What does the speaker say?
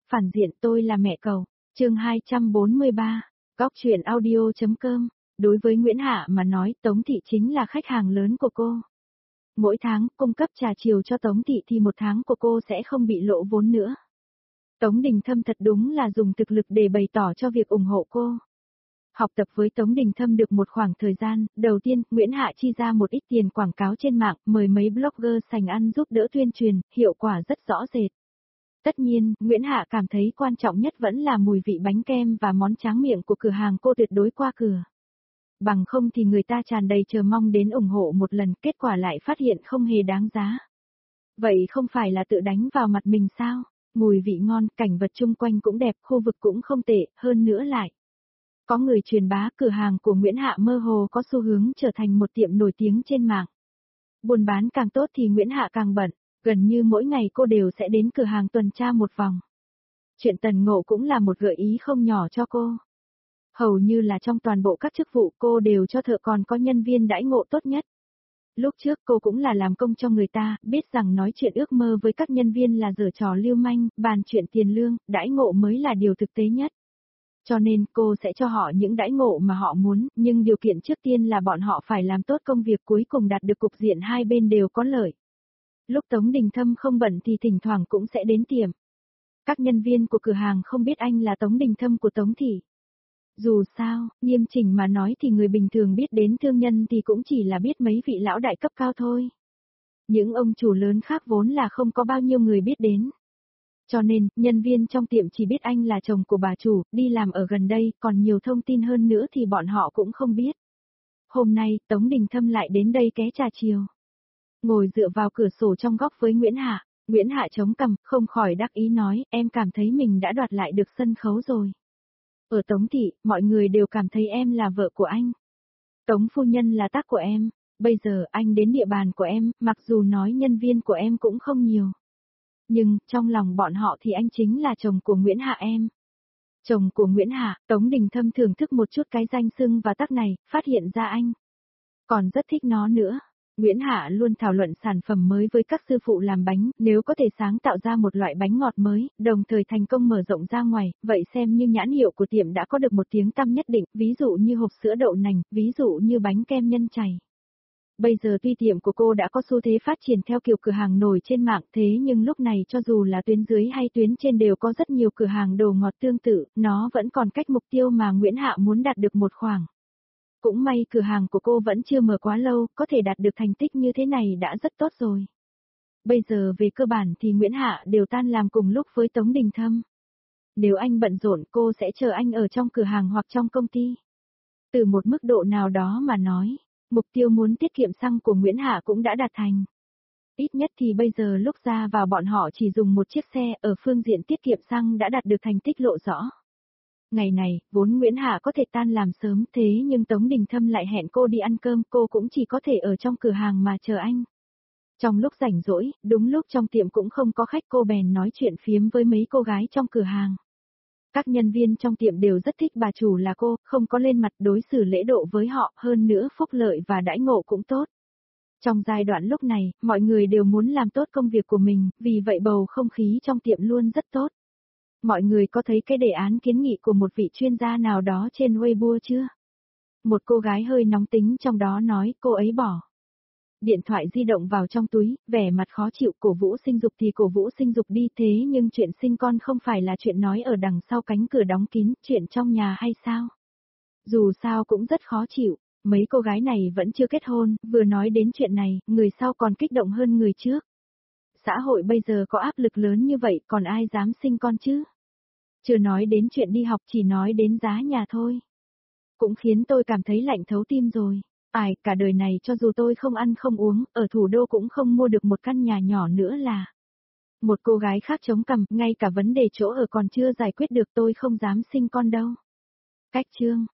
Phản diện tôi là mẹ cậu. Chương 243. Góc truyện audio.com. Đối với Nguyễn Hạ mà nói, Tống Thị chính là khách hàng lớn của cô. Mỗi tháng cung cấp trà chiều cho Tống Thị thì một tháng của cô sẽ không bị lỗ vốn nữa. Tống Đình Thâm thật đúng là dùng thực lực để bày tỏ cho việc ủng hộ cô. Học tập với Tống Đình Thâm được một khoảng thời gian, đầu tiên, Nguyễn Hạ chi ra một ít tiền quảng cáo trên mạng, mời mấy blogger sành ăn giúp đỡ tuyên truyền, hiệu quả rất rõ rệt. Tất nhiên, Nguyễn Hạ cảm thấy quan trọng nhất vẫn là mùi vị bánh kem và món tráng miệng của cửa hàng cô tuyệt đối qua cửa. Bằng không thì người ta tràn đầy chờ mong đến ủng hộ một lần, kết quả lại phát hiện không hề đáng giá. Vậy không phải là tự đánh vào mặt mình sao? Mùi vị ngon, cảnh vật chung quanh cũng đẹp, khu vực cũng không tệ, hơn nữa lại. Có người truyền bá cửa hàng của Nguyễn Hạ mơ hồ có xu hướng trở thành một tiệm nổi tiếng trên mạng. Buôn bán càng tốt thì Nguyễn Hạ càng bận, gần như mỗi ngày cô đều sẽ đến cửa hàng tuần tra một vòng. Chuyện Tần Ngộ cũng là một gợi ý không nhỏ cho cô. Hầu như là trong toàn bộ các chức vụ cô đều cho thợ còn có nhân viên đãi ngộ tốt nhất. Lúc trước cô cũng là làm công cho người ta, biết rằng nói chuyện ước mơ với các nhân viên là giở trò lưu manh, bàn chuyện tiền lương, đãi ngộ mới là điều thực tế nhất. Cho nên cô sẽ cho họ những đãi ngộ mà họ muốn, nhưng điều kiện trước tiên là bọn họ phải làm tốt công việc cuối cùng đạt được cục diện hai bên đều có lợi. Lúc Tống Đình Thâm không bận thì thỉnh thoảng cũng sẽ đến tiệm. Các nhân viên của cửa hàng không biết anh là Tống Đình Thâm của Tống Thị. Dù sao, nghiêm chỉnh mà nói thì người bình thường biết đến thương nhân thì cũng chỉ là biết mấy vị lão đại cấp cao thôi. Những ông chủ lớn khác vốn là không có bao nhiêu người biết đến. Cho nên, nhân viên trong tiệm chỉ biết anh là chồng của bà chủ, đi làm ở gần đây, còn nhiều thông tin hơn nữa thì bọn họ cũng không biết. Hôm nay, Tống Đình Thâm lại đến đây ké trà chiều. Ngồi dựa vào cửa sổ trong góc với Nguyễn Hạ. Nguyễn Hạ chống cằm, không khỏi đắc ý nói, em cảm thấy mình đã đoạt lại được sân khấu rồi. Ở Tống Thị, mọi người đều cảm thấy em là vợ của anh. Tống phu nhân là tác của em. Bây giờ anh đến địa bàn của em, mặc dù nói nhân viên của em cũng không nhiều. Nhưng, trong lòng bọn họ thì anh chính là chồng của Nguyễn Hạ em. Chồng của Nguyễn Hạ, Tống Đình Thâm thưởng thức một chút cái danh xưng và tác này, phát hiện ra anh còn rất thích nó nữa. Nguyễn Hạ luôn thảo luận sản phẩm mới với các sư phụ làm bánh, nếu có thể sáng tạo ra một loại bánh ngọt mới, đồng thời thành công mở rộng ra ngoài, vậy xem như nhãn hiệu của tiệm đã có được một tiếng tăm nhất định, ví dụ như hộp sữa đậu nành, ví dụ như bánh kem nhân chảy. Bây giờ tuy tiệm của cô đã có xu thế phát triển theo kiểu cửa hàng nổi trên mạng thế nhưng lúc này cho dù là tuyến dưới hay tuyến trên đều có rất nhiều cửa hàng đồ ngọt tương tự, nó vẫn còn cách mục tiêu mà Nguyễn Hạ muốn đạt được một khoảng. Cũng may cửa hàng của cô vẫn chưa mở quá lâu, có thể đạt được thành tích như thế này đã rất tốt rồi. Bây giờ về cơ bản thì Nguyễn Hạ đều tan làm cùng lúc với Tống Đình Thâm. Nếu anh bận rộn cô sẽ chờ anh ở trong cửa hàng hoặc trong công ty. Từ một mức độ nào đó mà nói, mục tiêu muốn tiết kiệm xăng của Nguyễn Hạ cũng đã đạt thành. Ít nhất thì bây giờ lúc ra vào bọn họ chỉ dùng một chiếc xe ở phương diện tiết kiệm xăng đã đạt được thành tích lộ rõ. Ngày này, vốn Nguyễn Hạ có thể tan làm sớm thế nhưng Tống Đình Thâm lại hẹn cô đi ăn cơm, cô cũng chỉ có thể ở trong cửa hàng mà chờ anh. Trong lúc rảnh rỗi, đúng lúc trong tiệm cũng không có khách cô bèn nói chuyện phiếm với mấy cô gái trong cửa hàng. Các nhân viên trong tiệm đều rất thích bà chủ là cô, không có lên mặt đối xử lễ độ với họ, hơn nữa phúc lợi và đãi ngộ cũng tốt. Trong giai đoạn lúc này, mọi người đều muốn làm tốt công việc của mình, vì vậy bầu không khí trong tiệm luôn rất tốt. Mọi người có thấy cái đề án kiến nghị của một vị chuyên gia nào đó trên Weibo chưa? Một cô gái hơi nóng tính trong đó nói cô ấy bỏ điện thoại di động vào trong túi, vẻ mặt khó chịu, cổ vũ sinh dục thì cổ vũ sinh dục đi thế nhưng chuyện sinh con không phải là chuyện nói ở đằng sau cánh cửa đóng kín, chuyện trong nhà hay sao? Dù sao cũng rất khó chịu, mấy cô gái này vẫn chưa kết hôn, vừa nói đến chuyện này, người sau còn kích động hơn người trước. Xã hội bây giờ có áp lực lớn như vậy còn ai dám sinh con chứ? Chưa nói đến chuyện đi học chỉ nói đến giá nhà thôi. Cũng khiến tôi cảm thấy lạnh thấu tim rồi. Ai, cả đời này cho dù tôi không ăn không uống, ở thủ đô cũng không mua được một căn nhà nhỏ nữa là. Một cô gái khác chống cằm, ngay cả vấn đề chỗ ở còn chưa giải quyết được tôi không dám sinh con đâu. Cách chương.